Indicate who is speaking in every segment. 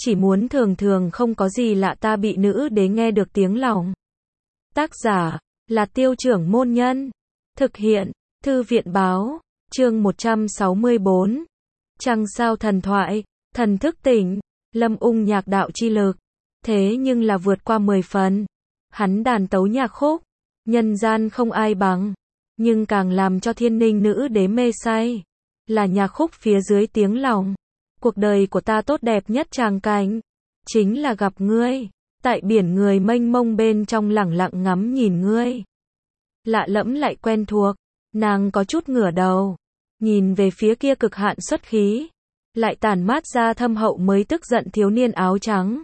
Speaker 1: chỉ muốn thường thường không có gì lạ ta bị nữ đế nghe được tiếng lòng. Tác giả là Tiêu Trưởng Môn Nhân. Thực hiện Thư viện Báo. Chương 164. Trăng sao thần thoại, thần thức tỉnh, Lâm Ung nhạc đạo chi lực. Thế nhưng là vượt qua 10 phần. Hắn đàn tấu nhạc khúc, nhân gian không ai bằng. Nhưng càng làm cho thiên ninh nữ đế mê say, là nhạc khúc phía dưới tiếng lòng. Cuộc đời của ta tốt đẹp nhất tràng cảnh, chính là gặp ngươi, tại biển người mênh mông bên trong lẳng lặng ngắm nhìn ngươi. Lạ lẫm lại quen thuộc, nàng có chút ngửa đầu, nhìn về phía kia cực hạn xuất khí, lại tản mát ra thâm hậu mới tức giận thiếu niên áo trắng.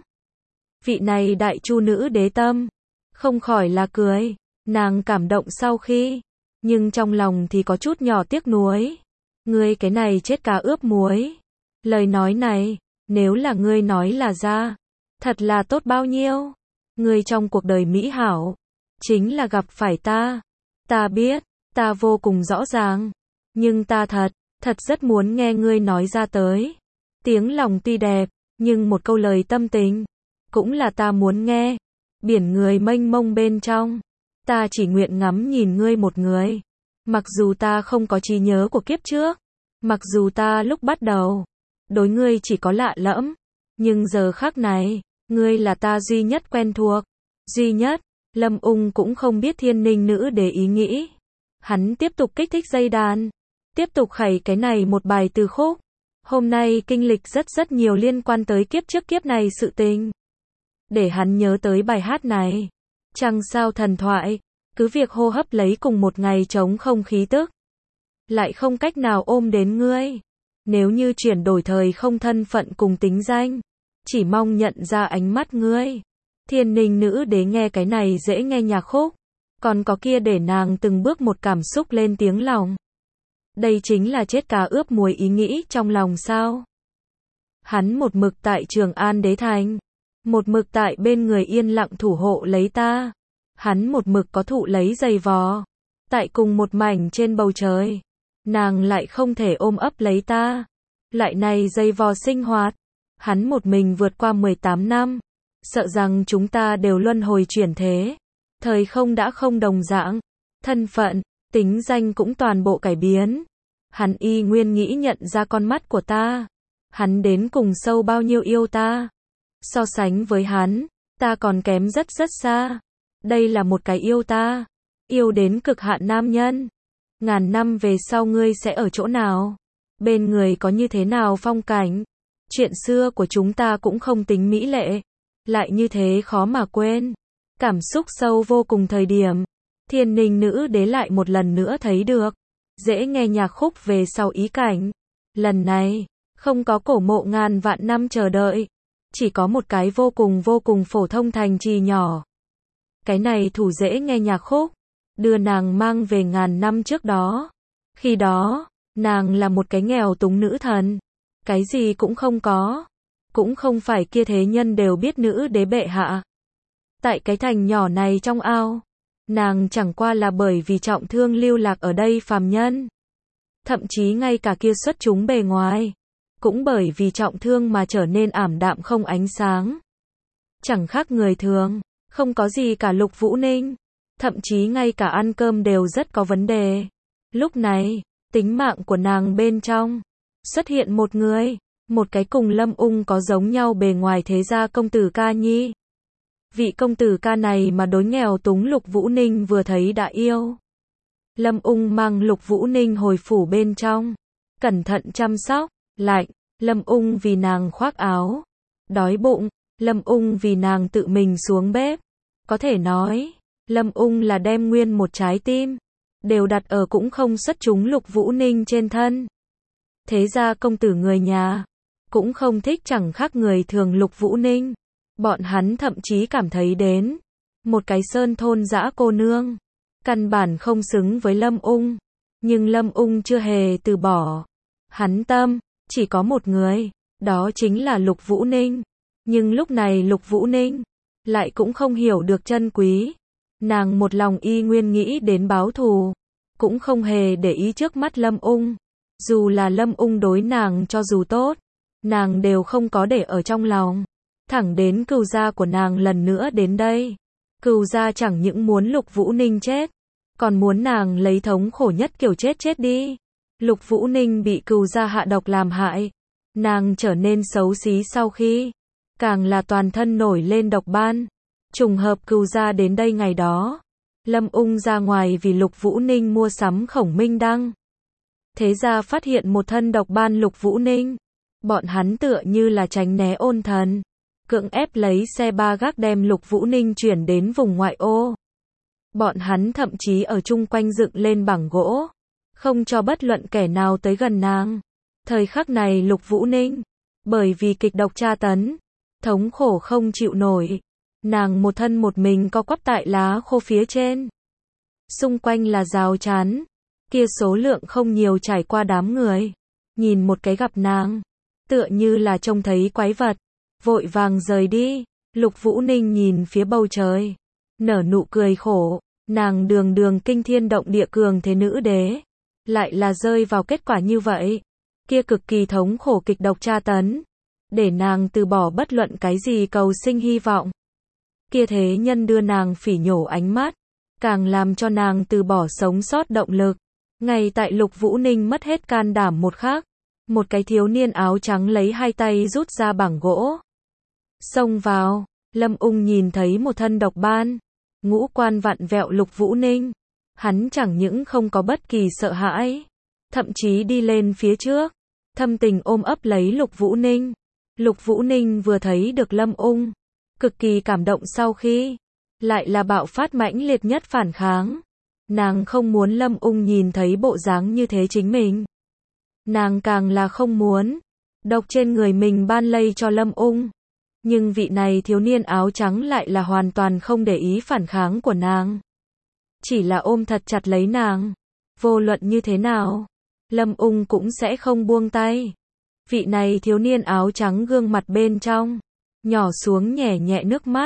Speaker 1: Vị này đại chu nữ đế tâm, không khỏi là cười, nàng cảm động sau khi, nhưng trong lòng thì có chút nhỏ tiếc nuối. Ngươi cái này chết cá ướp muối. Lời nói này, nếu là ngươi nói là ra, thật là tốt bao nhiêu. Ngươi trong cuộc đời mỹ hảo, chính là gặp phải ta. Ta biết, ta vô cùng rõ ràng, nhưng ta thật rất muốn nghe ngươi nói ra tới. Tiếng lòng tuy đẹp, nhưng một câu lời tâm tình, cũng là ta muốn nghe. Biển người mênh mông bên trong, ta chỉ nguyện ngắm nhìn ngươi một người. Mặc dù ta không có trí nhớ của kiếp trước, mặc dù ta lúc bắt đầu, đối ngươi chỉ có lạ lẫm, nhưng giờ khắc này, ngươi là ta duy nhất quen thuộc, duy nhất. Lâm Ung cũng không biết thiên ninh nữ đế ý nghĩ. Hắn tiếp tục kích thích dây đàn, tiếp tục khẩy cái này một bài từ khúc. Hôm nay kinh lịch rất nhiều liên quan tới kiếp trước kiếp này sự tình, để hắn nhớ tới bài hát này. Trăng sao thần thoại, cứ việc hô hấp lấy cùng một ngày trống không khí tức, lại không cách nào ôm đến ngươi. Nếu như chuyển đổi thời không thân phận cùng tính danh, chỉ mong nhận ra ánh mắt ngươi. Thiên ninh nữ đế nghe cái này dễ nghe nhạc khúc, còn có kia để nàng từng bước một cảm xúc lên tiếng lòng. Đây chính là chết cá ướp muối ý nghĩ trong lòng sao. Hắn một mực tại Trường An đế thành, một mực tại bên người yên lặng thủ hộ lấy ta. Hắn một mực có thụ lấy giày vò, tại cùng một mảnh trên bầu trời. Nàng lại không thể ôm ấp lấy ta. Lại này giày vò sinh hoạt, hắn một mình vượt qua 18 năm. Sợ rằng chúng ta đều luân hồi chuyển thế. Thời không đã không đồng dạng, thân phận, tính danh cũng toàn bộ cải biến. Hắn y nguyên nghĩ nhận ra con mắt của ta. Hắn đến cùng sâu bao nhiêu yêu ta. So sánh với hắn, ta còn kém rất xa. Đây là một cái yêu ta, yêu đến cực hạn nam nhân. Ngàn năm về sau ngươi sẽ ở chỗ nào? Bên người có như thế nào phong cảnh? Chuyện xưa của chúng ta cũng không tính mỹ lệ, lại như thế khó mà quên. Cảm xúc sâu vô cùng thời điểm, thiên ninh nữ đế lại một lần nữa thấy được dễ nghe nhạc khúc về sau ý cảnh. Lần này, không có cổ mộ ngàn vạn năm chờ đợi, chỉ có một cái vô cùng phổ thông thành trì nhỏ. Cái này thủ dễ nghe nhạc khúc, đưa nàng mang về ngàn năm trước đó. Khi đó, nàng là một cái nghèo túng nữ thần, cái gì cũng không có, cũng không phải kia thế nhân đều biết nữ đế bệ hạ. Tại cái thành nhỏ này trong ao, nàng chẳng qua là bởi vì trọng thương lưu lạc ở đây phàm nhân. Thậm chí ngay cả kia xuất chúng bề ngoài, cũng bởi vì trọng thương mà trở nên ảm đạm không ánh sáng. Chẳng khác người thường, không có gì cả Lục Vũ Ninh. Thậm chí ngay cả ăn cơm đều rất có vấn đề. Lúc này, tính mạng của nàng bên trong, xuất hiện một người, một cái cùng Lâm Ung có giống nhau bề ngoài thế gia công tử ca nhi. Vị công tử ca này mà đối nghèo túng Lục Vũ Ninh vừa thấy đã yêu. Lâm Ung mang Lục Vũ Ninh hồi phủ bên trong, cẩn thận chăm sóc. Lạnh, Lâm Ung vì nàng khoác áo. Đói bụng, Lâm Ung vì nàng tự mình xuống bếp. Có thể nói, Lâm Ung là đem nguyên một trái tim, đều đặt ở cũng không xuất chúng Lục Vũ Ninh trên thân. Thế ra công tử người nhà, cũng không thích chẳng khác người thường Lục Vũ Ninh. Bọn hắn thậm chí cảm thấy đến, một cái sơn thôn dã cô nương, căn bản không xứng với Lâm Ung. Nhưng Lâm Ung chưa hề từ bỏ. Hắn tâm, chỉ có một người, đó chính là Lục Vũ Ninh. Nhưng lúc này Lục Vũ Ninh, lại cũng không hiểu được chân quý. Nàng một lòng y nguyên nghĩ đến báo thù, cũng không hề để ý trước mắt Lâm Ung. Dù là Lâm Ung đối nàng cho dù tốt, nàng đều không có để ở trong lòng. Thẳng đến Cửu gia của nàng lần nữa đến đây. Cửu gia chẳng những muốn Lục Vũ Ninh chết, còn muốn nàng lấy thống khổ nhất kiểu chết đi. Lục Vũ Ninh bị Cửu gia hạ độc làm hại, nàng trở nên xấu xí sau khi, càng là toàn thân nổi lên độc ban. Trùng hợp Cửu gia đến đây ngày đó, Lâm Ung ra ngoài vì Lục Vũ Ninh mua sắm Khổng Minh Đăng. Thế ra phát hiện một thân độc ban Lục Vũ Ninh. Bọn hắn tựa như là tránh né ôn thần, cưỡng ép lấy xe ba gác đem Lục Vũ Ninh chuyển đến vùng ngoại ô. Bọn hắn thậm chí ở chung quanh dựng lên bảng gỗ, không cho bất luận kẻ nào tới gần nàng. Thời khắc này Lục Vũ Ninh, bởi vì kịch độc tra tấn, thống khổ không chịu nổi, nàng một thân một mình co quắp tại lá khô phía trên. Xung quanh là rào chắn, kia số lượng không nhiều trải qua đám người, nhìn một cái gặp nàng, tựa như là trông thấy quái vật, vội vàng rời đi. Lục Vũ Ninh nhìn phía bầu trời, nở nụ cười khổ, nàng đường đường kinh thiên động địa cường thế nữ đế, lại là rơi vào kết quả như vậy. Kia cực kỳ thống khổ kịch độc tra tấn, để nàng từ bỏ bất luận cái gì cầu sinh hy vọng. Kia thế nhân đưa nàng phỉ nhổ ánh mắt, càng làm cho nàng từ bỏ sống sót động lực. Ngay tại Lục Vũ Ninh mất hết can đảm một khắc, một cái thiếu niên áo trắng lấy hai tay rút ra bảng gỗ, xông vào. Lâm Ung nhìn thấy một thân độc ban, ngũ quan vặn vẹo Lục Vũ Ninh, hắn chẳng những không có bất kỳ sợ hãi, thậm chí đi lên phía trước, thâm tình ôm ấp lấy Lục Vũ Ninh. Lục Vũ Ninh vừa thấy được Lâm Ung, cực kỳ cảm động, sau khi lại là bạo phát mãnh liệt nhất phản kháng. Nàng không muốn Lâm Ung nhìn thấy bộ dáng như thế chính mình. Nàng càng là không muốn độc trên người mình ban lây cho Lâm Ung. Nhưng vị này thiếu niên áo trắng lại là hoàn toàn không để ý phản kháng của nàng, chỉ là ôm thật chặt lấy nàng. Vô luận như thế nào, Lâm Ung cũng sẽ không buông tay. Vị này thiếu niên áo trắng gương mặt bên trong nhỏ xuống nhẹ nhẹ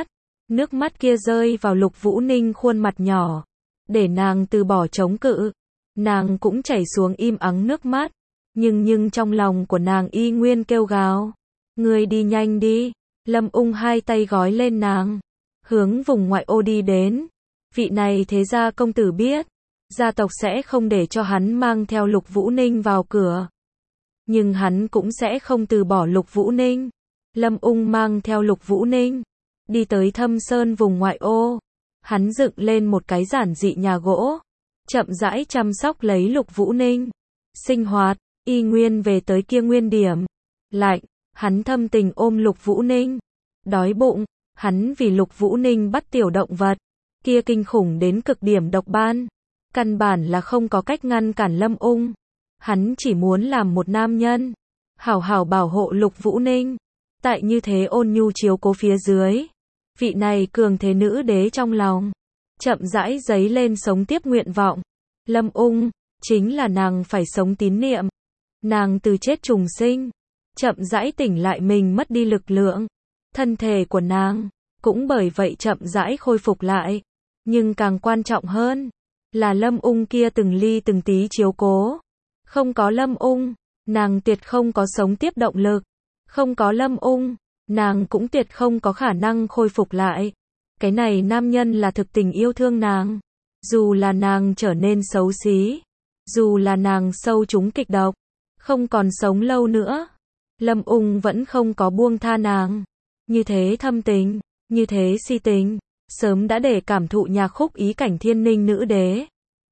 Speaker 1: nước mắt kia rơi vào Lục Vũ Ninh khuôn mặt nhỏ, để nàng từ bỏ chống cự. Nàng cũng chảy xuống im ắng nước mắt, nhưng trong lòng của nàng y nguyên kêu gào, ngươi đi nhanh đi. Lâm Ung hai tay gói lên nàng, hướng vùng ngoại ô đi đến. Vị này thế gia công tử biết, gia tộc sẽ không để cho hắn mang theo Lục Vũ Ninh vào cửa, nhưng hắn cũng sẽ không từ bỏ Lục Vũ Ninh. Lâm Ung mang theo Lục Vũ Ninh, đi tới Thâm Sơn vùng ngoại ô. Hắn dựng lên một cái giản dị nhà gỗ, chậm rãi chăm sóc lấy Lục Vũ Ninh. Sinh hoạt, y nguyên về tới kia nguyên điểm. Lạnh, hắn thâm tình ôm Lục Vũ Ninh. Đói bụng, hắn vì Lục Vũ Ninh bắt tiểu động vật. Kia kinh khủng đến cực điểm độc ban, căn bản là không có cách ngăn cản Lâm Ung. Hắn chỉ muốn làm một nam nhân, hảo hảo bảo hộ Lục Vũ Ninh. Tại như thế ôn nhu chiếu cố phía dưới, vị này cường thế nữ đế trong lòng chậm rãi dấy lên sống tiếp nguyện vọng. Lâm Ung chính là nàng phải sống tín niệm. Nàng từ chết trùng sinh, chậm rãi tỉnh lại mình mất đi lực lượng. Thân thể của nàng cũng bởi vậy chậm rãi khôi phục lại. Nhưng càng quan trọng hơn là Lâm Ung kia từng ly từng tí chiếu cố. Không có Lâm Ung, nàng tuyệt không có sống tiếp động lực. Không có Lâm Ung, nàng cũng tuyệt không có khả năng khôi phục lại. Cái này nam nhân là thực tình yêu thương nàng. Dù là nàng trở nên xấu xí, dù là nàng sâu trúng kịch độc, không còn sống lâu nữa, Lâm Ung vẫn không có buông tha nàng. Như thế thâm tình, như thế si tình, sớm đã để cảm thụ nhạc khúc ý cảnh thiên ninh nữ đế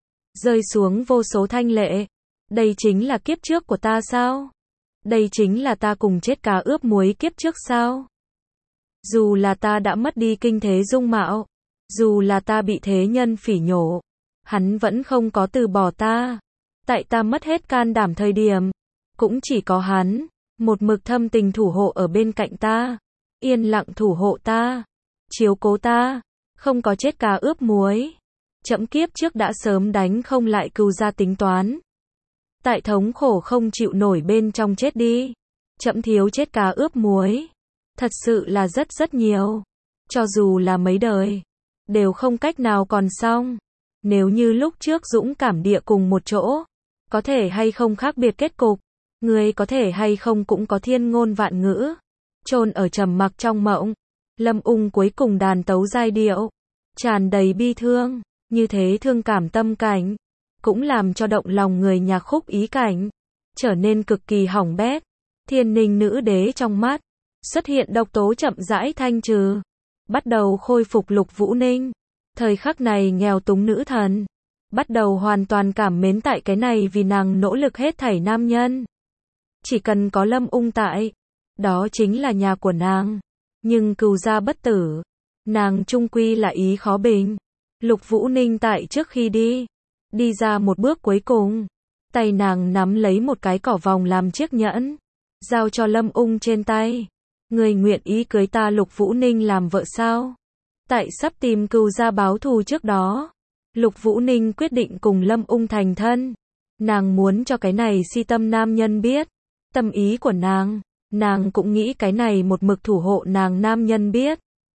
Speaker 1: rơi xuống vô số thanh lệ. Đây chính là kiếp trước của ta sao? Đây chính là ta cùng chết cá ướp muối kiếp trước sao? Dù là ta đã mất đi kinh thế dung mạo, dù là ta bị thế nhân phỉ nhổ, hắn vẫn không có từ bỏ ta. Tại ta mất hết can đảm thời điểm, cũng chỉ có hắn, một mực thâm tình thủ hộ ở bên cạnh ta, yên lặng thủ hộ ta, chiếu cố ta, không có chết cá ướp muối. Trẫm kiếp trước đã sớm đánh không lại Cửu gia tính toán. Tại thống khổ không chịu nổi bên trong chết đi. Trẫm thiếu chết cá ướp muối, thật sự là rất nhiều. Cho dù là mấy đời, đều không cách nào còn xong. Nếu như lúc trước dũng cảm địa cùng một chỗ, có thể hay không khác biệt kết cục. Ngươi có thể hay không cũng có thiên ngôn vạn ngữ. Chôn ở trầm mặc trong mộng, Lâm Ung cuối cùng đàn tấu giai điệu, tràn đầy bi thương, như thế thương cảm tâm cảnh, cũng làm cho động lòng người nhạc khúc ý cảnh, trở nên cực kỳ hỏng bét. Thiên Ninh nữ đế trong mắt, xuất hiện độc tố chậm rãi thanh trừ, bắt đầu khôi phục Lục Vũ Ninh. Thời khắc này nghèo túng nữ thần, bắt đầu hoàn toàn cảm mến tại cái này vì nàng nỗ lực hết thảy nam nhân. Chỉ cần có Lâm Ung tại, đó chính là nhà của nàng. Nhưng cừu gia bất tử, nàng trung quy là ý khó bình. Lục Vũ Ninh tại trước khi đi ra một bước cuối cùng, tay nàng nắm lấy một cái cỏ vòng làm chiếc nhẫn, giao cho Lâm Ung trên tay. Người nguyện ý cưới ta Lục Vũ Ninh làm vợ sao? Tại sắp tìm cừu gia báo thù trước đó, Lục Vũ Ninh quyết định cùng Lâm Ung thành thân. Nàng muốn cho cái này si tâm nam nhân biết tâm ý của nàng. Nàng cũng nghĩ cái này một mực thủ hộ nàng nam nhân biết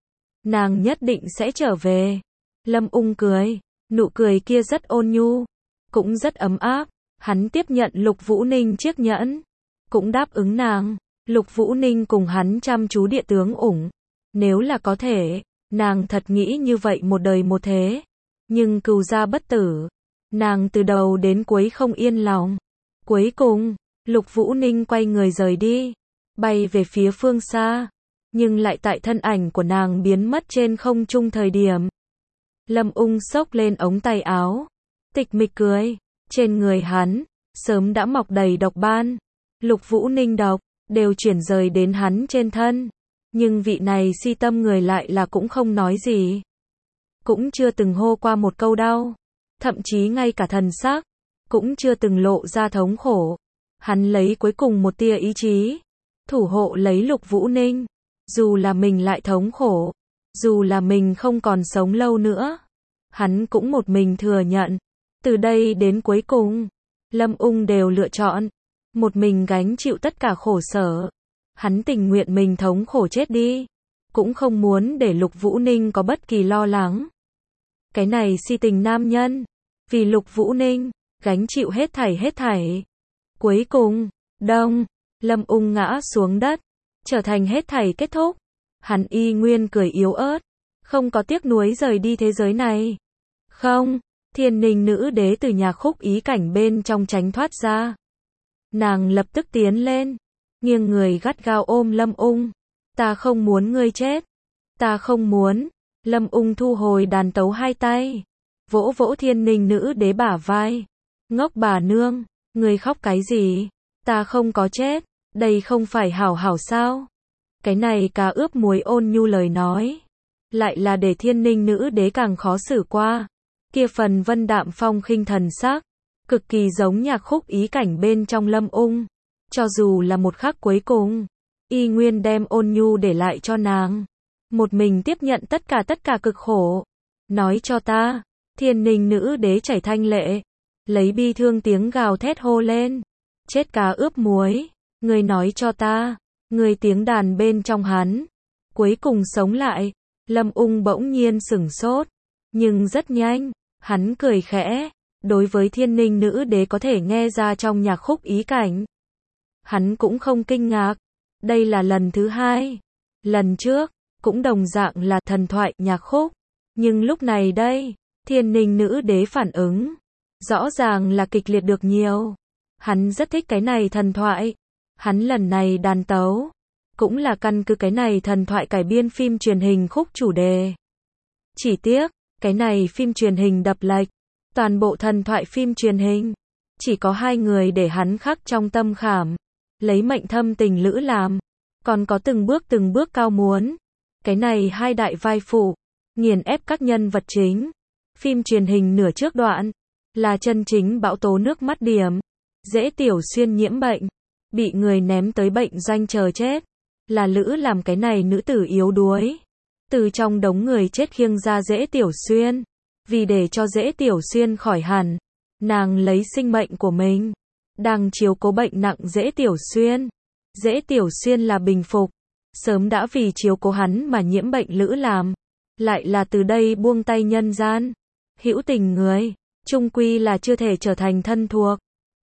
Speaker 1: nàng nhất định sẽ trở về. Lâm Ung cười, nụ cười kia rất ôn nhu, cũng rất ấm áp. Hắn tiếp nhận Lục Vũ Ninh chiếc nhẫn, cũng đáp ứng nàng. Lục Vũ Ninh cùng hắn chăm chú địa tướng ủng. Nếu là có thể, nàng thật nghĩ như vậy một đời một thế. Nhưng cừu gia bất tử, nàng từ đầu đến cuối không yên lòng. Cuối cùng, Lục Vũ Ninh quay người rời đi, bay về phía phương xa, nhưng lại tại thân ảnh của nàng biến mất trên không trung thời điểm. Lâm Ung xốc lên ống tay áo, tịch mịch cười, trên người hắn, sớm đã mọc đầy độc ban. Lục Vũ Ninh độc, đều chuyển rời đến hắn trên thân. Nhưng vị này si tâm người lại là cũng không nói gì. Cũng chưa từng hô qua một câu đau. Thậm chí ngay cả thần sắc, cũng chưa từng lộ ra thống khổ. Hắn lấy cuối cùng một tia ý chí, thủ hộ lấy Lục Vũ Ninh. Dù là mình lại thống khổ, dù là mình không còn sống lâu nữa, hắn cũng một mình thừa nhận. Từ đây đến cuối cùng, Lâm Ung đều lựa chọn một mình gánh chịu tất cả khổ sở. Hắn tình nguyện mình thống khổ chết đi, cũng không muốn để Lục Vũ Ninh có bất kỳ lo lắng. Cái này si tình nam nhân, vì Lục Vũ Ninh, gánh chịu hết thảy. Cuối cùng, đông, Lâm Ung ngã xuống đất, trở thành hết thảy kết thúc. Hắn y nguyên cười yếu ớt, không có tiếc nuối rời đi thế giới này. Không, Thiên Ninh nữ đế từ nhà khúc ý cảnh bên trong tránh thoát ra. Nàng lập tức tiến lên, nghiêng người gắt gao ôm Lâm Ung. Ta không muốn ngươi chết. Ta không muốn. Lâm Ung thu hồi đàn tấu hai tay, vỗ vỗ Thiên Ninh nữ đế bả vai. Ngốc bà nương, ngươi khóc cái gì? Ta không có chết, đây không phải hảo hảo sao? Cái này cá ướp muối ôn nhu lời nói, lại là để Thiên Ninh nữ đế càng khó xử qua. Kia phần vân đạm phong khinh thần sắc, cực kỳ giống nhạc khúc ý cảnh bên trong Lâm Ung. Cho dù là một khắc cuối cùng, y nguyên đem ôn nhu để lại cho nàng. Một mình tiếp nhận tất cả cực khổ. Nói cho ta, Thiên Ninh nữ đế chảy thanh lệ, lấy bi thương tiếng gào thét hô lên. Chết cá ướp muối, ngươi nói cho ta, ngươi tiếng đàn bên trong hắn, cuối cùng sống lại. Lâm Ung bỗng nhiên sửng sốt, nhưng rất nhanh, hắn cười khẽ. Đối với Thiên Ninh nữ đế có thể nghe ra trong nhạc khúc ý cảnh, hắn cũng không kinh ngạc. Đây là lần thứ hai. Lần trước, cũng đồng dạng là thần thoại nhạc khúc. Nhưng lúc này đây, Thiên Ninh nữ đế phản ứng, rõ ràng là kịch liệt được nhiều. Hắn rất thích cái này thần thoại. Hắn lần này đàn tấu, cũng là căn cứ cái này thần thoại cải biên phim truyền hình khúc chủ đề. Chỉ tiếc, cái này phim truyền hình đập lệch. Toàn bộ thần thoại phim truyền hình, chỉ có hai người để hắn khắc trong tâm khảm. Lấy mệnh thâm tình lữ làm, còn có từng bước cao muốn. Cái này hai đại vai phụ, nghiền ép các nhân vật chính. Phim truyền hình nửa trước đoạn, là chân chính bão tố nước mắt điểm. Dễ Tiểu Xuyên nhiễm bệnh, bị người ném tới bệnh doanh chờ chết. Là Lữ làm cái này nữ tử yếu đuối, từ trong đống người chết khiêng ra Dễ Tiểu Xuyên. Vì để cho Dễ Tiểu Xuyên khỏi hẳn, nàng lấy sinh mệnh của mình, đang chiếu cố bệnh nặng Dễ Tiểu Xuyên. Dễ Tiểu Xuyên là bình phục, sớm đã vì chiếu cố hắn mà nhiễm bệnh Lữ làm. Lại là từ đây buông tay nhân gian. Hữu tình người, chung quy là chưa thể trở thành thân thuộc.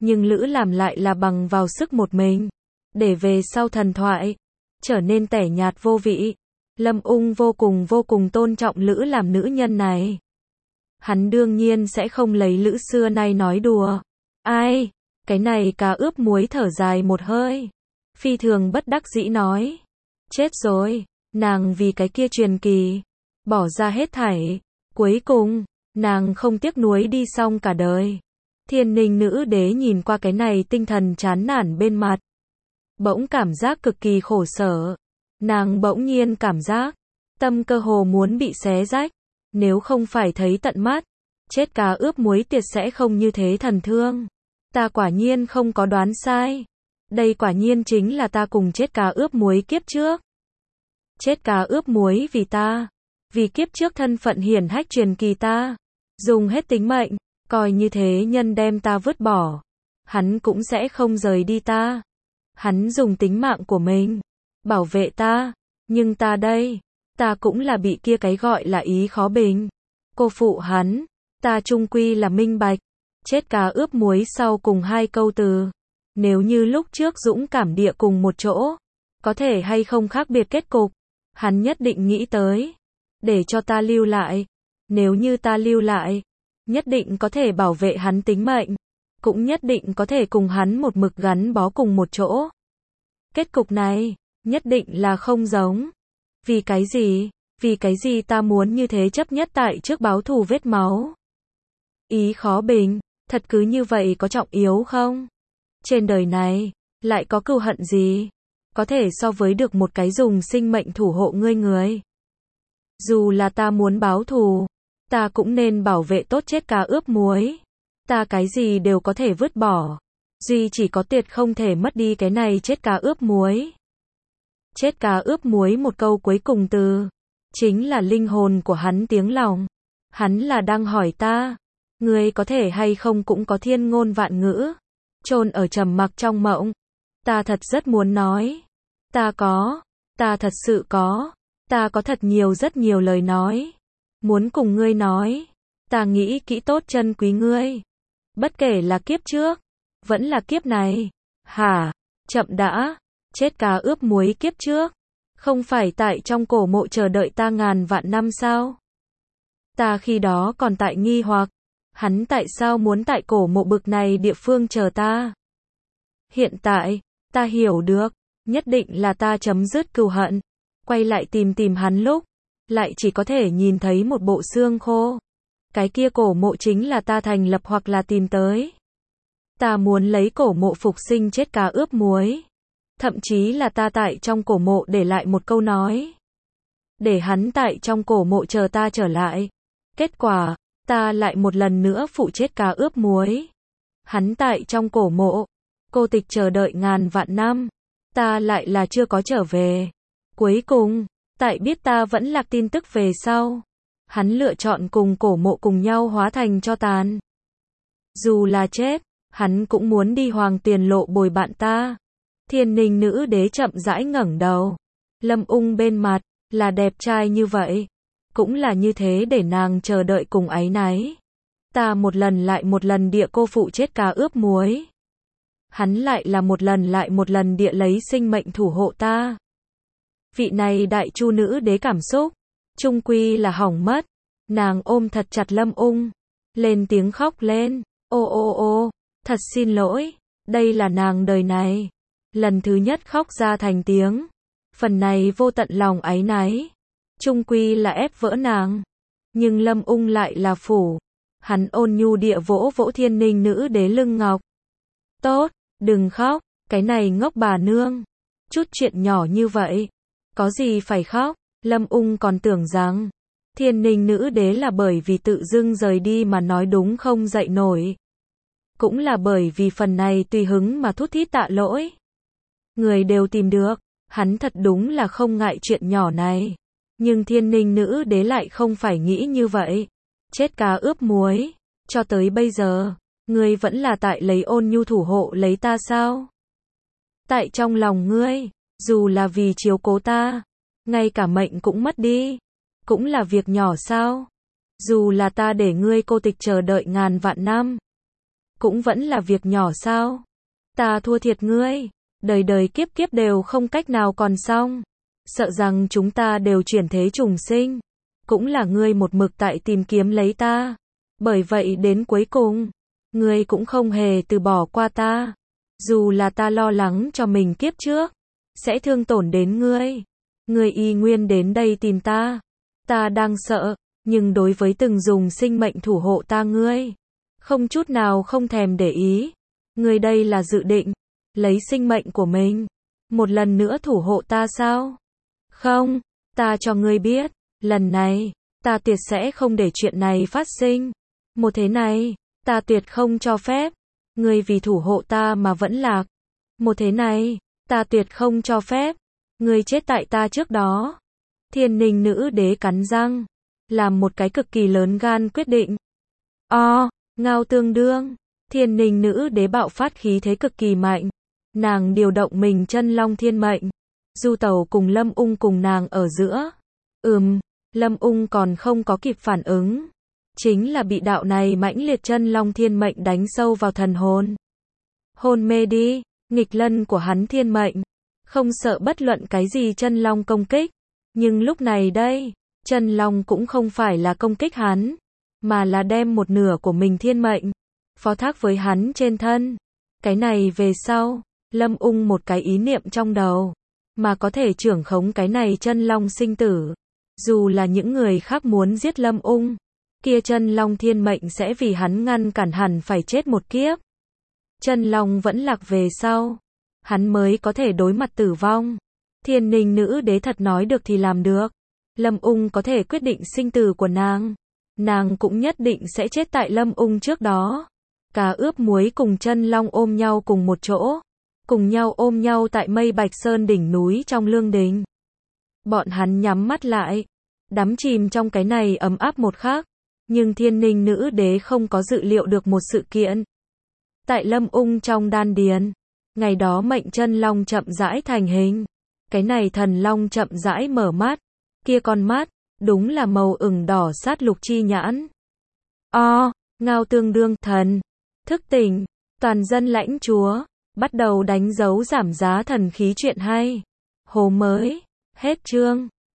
Speaker 1: nhưng Lữ Làm lại là bằng vào sức một mình, để về sau thần thoại trở nên tẻ nhạt vô vị. Lâm Ung vô cùng tôn trọng Lữ Làm nữ nhân này. Hắn đương nhiên sẽ không lấy Lữ xưa nay nói đùa. Ai, cái này cá ướp muối thở dài một hơi, phi thường bất đắc dĩ nói. Chết rồi, nàng vì cái kia truyền kỳ, bỏ ra hết thảy. Cuối cùng, nàng không tiếc nuối đi xong cả đời. Thiên Ninh nữ đế nhìn qua cái này tinh thần chán nản bên mặt, bỗng cảm giác cực kỳ khổ sở. Nàng bỗng nhiên cảm giác, tâm cơ hồ muốn bị xé rách. Nếu không phải thấy tận mắt, chết cá ướp muối tiệt sẽ không như thế thần thương. Ta quả nhiên không có đoán sai. Đây quả nhiên chính là ta cùng chết cá ướp muối kiếp trước. Chết cá ướp muối vì ta, vì kiếp trước thân phận hiển hách truyền kỳ ta, dùng hết tính mệnh, coi như thế nhân đem ta vứt bỏ, hắn cũng sẽ không rời đi ta. Hắn dùng tính mạng của mình bảo vệ ta, nhưng ta đây, ta cũng là bị kia cái gọi là ý khó bình cô phụ hắn. Ta chung quy là minh bạch. Chết cá ướp muối sau cùng hai câu từ, nếu như lúc trước dũng cảm địa cùng một chỗ, có thể hay không khác biệt kết cục. Hắn nhất định nghĩ tới, để cho ta lưu lại. Nếu như ta lưu lại, nhất định có thể bảo vệ hắn tính mệnh, cũng nhất định có thể cùng hắn một mực gắn bó cùng một chỗ. Kết cục này, nhất định là không giống. Vì cái gì? Vì cái gì ta muốn như thế chấp nhất tại trước báo thù vết máu? Ý khó bình, thật cứ như vậy có trọng yếu không? Trên đời này, lại có cừu hận gì có thể so với được một cái dùng sinh mệnh thủ hộ ngươi người? Dù là ta muốn báo thù, ta cũng nên bảo vệ tốt chết cá ướp muối. Ta cái gì đều có thể vứt bỏ, duy chỉ có tuyệt không thể mất đi cái này chết cá ướp muối. Chết cá ướp muối một câu cuối cùng từ, chính là linh hồn của hắn tiếng lòng. Hắn là đang hỏi ta, ngươi có thể hay không cũng có thiên ngôn vạn ngữ, chôn ở trầm mặc trong mộng. Ta thật rất muốn nói, ta thật sự có, ta có thật nhiều rất nhiều lời nói, muốn cùng ngươi nói. Ta nghĩ kỹ tốt chân quý ngươi, bất kể là kiếp trước, vẫn là kiếp này. Hả? Chậm đã, chết cá ướp muối kiếp trước, không phải tại trong cổ mộ chờ đợi ta ngàn vạn năm sao? Ta khi đó còn tại nghi hoặc, hắn tại sao muốn tại cổ mộ bực này địa phương chờ ta? Hiện tại, ta hiểu được, nhất định là ta chấm dứt cừu hận, quay lại tìm hắn lúc, lại chỉ có thể nhìn thấy một bộ xương khô. Cái kia cổ mộ chính là ta thành lập hoặc là tìm tới. Ta muốn lấy cổ mộ phục sinh chết cá ướp muối. Thậm chí là ta tại trong cổ mộ để lại một câu nói, để hắn tại trong cổ mộ chờ ta trở lại. Kết quả, ta lại một lần nữa phụ chết cá ướp muối. Hắn tại trong cổ mộ, cô tịch chờ đợi ngàn vạn năm, ta lại là chưa có trở về. Cuối cùng, tại biết ta vẫn lạc tin tức về sau, hắn lựa chọn cùng cổ mộ cùng nhau hóa thành tro tàn. Dù là chết, hắn cũng muốn đi Hoàng Tuyền Lộ bồi bạn ta. Thiên Ninh nữ đế chậm rãi ngẩng đầu. Lâm Ung bên mặt, là đẹp trai như vậy, cũng là như thế để nàng chờ đợi cùng áy náy. Ta một lần lại một lần địa cô phụ chết cá ướp muối. Hắn lại là một lần địa lấy sinh mệnh thủ hộ ta. Vị này đại chu nữ đế cảm xúc, chung quy là hỏng mất. Nàng ôm thật chặt Lâm Ung, lên tiếng khóc lên. Ô, thật xin lỗi, đây là nàng đời này lần thứ nhất khóc ra thành tiếng. Phần này vô tận lòng áy náy, chung quy là ép vỡ nàng. Nhưng Lâm Ung lại là phủ. Hắn ôn nhu địa vỗ vỗ Thiên Ninh nữ đế lưng ngọc. Tốt, đừng khóc, cái này ngốc bà nương. Chút chuyện nhỏ như vậy, có gì phải khóc? Lâm Ung còn tưởng rằng Thiên Ninh nữ đế là bởi vì tự dưng rời đi mà nói đúng không dậy nổi. Cũng là bởi vì phần này tùy hứng mà thút thít tạ lỗi. Người đều tìm được, hắn thật đúng là không ngại chuyện nhỏ này. Nhưng Thiên Ninh nữ đế lại không phải nghĩ như vậy. Chết cá ướp muối, cho tới bây giờ, ngươi vẫn là tại lấy ôn nhu thủ hộ lấy ta sao? Tại trong lòng ngươi, dù là vì chiếu cố ta, ngay cả mệnh cũng mất đi, cũng là việc nhỏ sao? Dù là ta để ngươi cô tịch chờ đợi ngàn vạn năm, cũng vẫn là việc nhỏ sao? Ta thua thiệt ngươi, đời đời kiếp kiếp đều không cách nào còn xong. Sợ rằng chúng ta đều chuyển thế trùng sinh. Cũng là ngươi một mực tại tìm kiếm lấy ta. Bởi vậy đến cuối cùng, ngươi cũng không hề từ bỏ qua ta. Dù là ta lo lắng cho mình kiếp trước, sẽ thương tổn đến ngươi. Ngươi y nguyên đến đây tìm ta. Ta đang sợ, nhưng đối với từng dùng sinh mệnh thủ hộ ta ngươi, không chút nào không thèm để ý. Ngươi đây là dự định, lấy sinh mệnh của mình, một lần nữa thủ hộ ta sao? Không, ta cho ngươi biết, lần này, ta tuyệt sẽ không để chuyện này phát sinh. Một thế này, ta tuyệt không cho phép. Ngươi vì thủ hộ ta mà vẫn lạc. Một thế này, ta tuyệt không cho phép. Ngươi chết tại ta trước đó. Thiên Ninh nữ đế cắn răng, làm một cái cực kỳ lớn gan quyết định. Ngao tương đương, Thiên Ninh nữ đế bạo phát khí thế cực kỳ mạnh. Nàng điều động mình chân long thiên mệnh. Du Tẩu cùng Lâm Ung cùng nàng ở giữa. Lâm Ung còn không có kịp phản ứng. Chính là bị đạo này mãnh liệt chân long thiên mệnh đánh sâu vào thần hồn. Hôn mê đi, nghịch lân của hắn thiên mệnh. Không sợ bất luận cái gì chân long công kích. Nhưng lúc này đây, chân long cũng không phải là công kích hắn, mà là đem một nửa của mình thiên mệnh phó thác với hắn trên thân. Cái này về sau, Lâm Ung một cái ý niệm trong đầu, mà có thể trưởng khống cái này chân long sinh tử. Dù là những người khác muốn giết Lâm Ung, kia chân long thiên mệnh sẽ vì hắn ngăn cản hẳn phải chết một kiếp. Chân long vẫn lạc về sau, hắn mới có thể đối mặt tử vong. Thiên Ninh nữ đế thật nói được thì làm được. Lâm Ung có thể quyết định sinh tử của nàng. Nàng cũng nhất định sẽ chết tại Lâm Ung trước đó. Cá ướp muối cùng chân long ôm nhau cùng một chỗ. Cùng nhau ôm nhau tại Mây Bạch Sơn đỉnh núi trong lương đình. Bọn hắn nhắm mắt lại, đắm chìm trong cái này ấm áp một khắc. Nhưng Thiên Ninh nữ đế không có dự liệu được một sự kiện. Tại Lâm Ung trong đan điền, ngày đó mệnh chân long chậm rãi thành hình. Cái này thần long chậm rãi mở mắt. Kia con mắt, đúng là màu ửng đỏ sát lục chi nhãn. Ngao tương đương thần. Thức tỉnh, toàn dân lãnh chúa. Bắt đầu đánh dấu giảm giá thần khí chuyện hay. Hồ mới. Hết chương.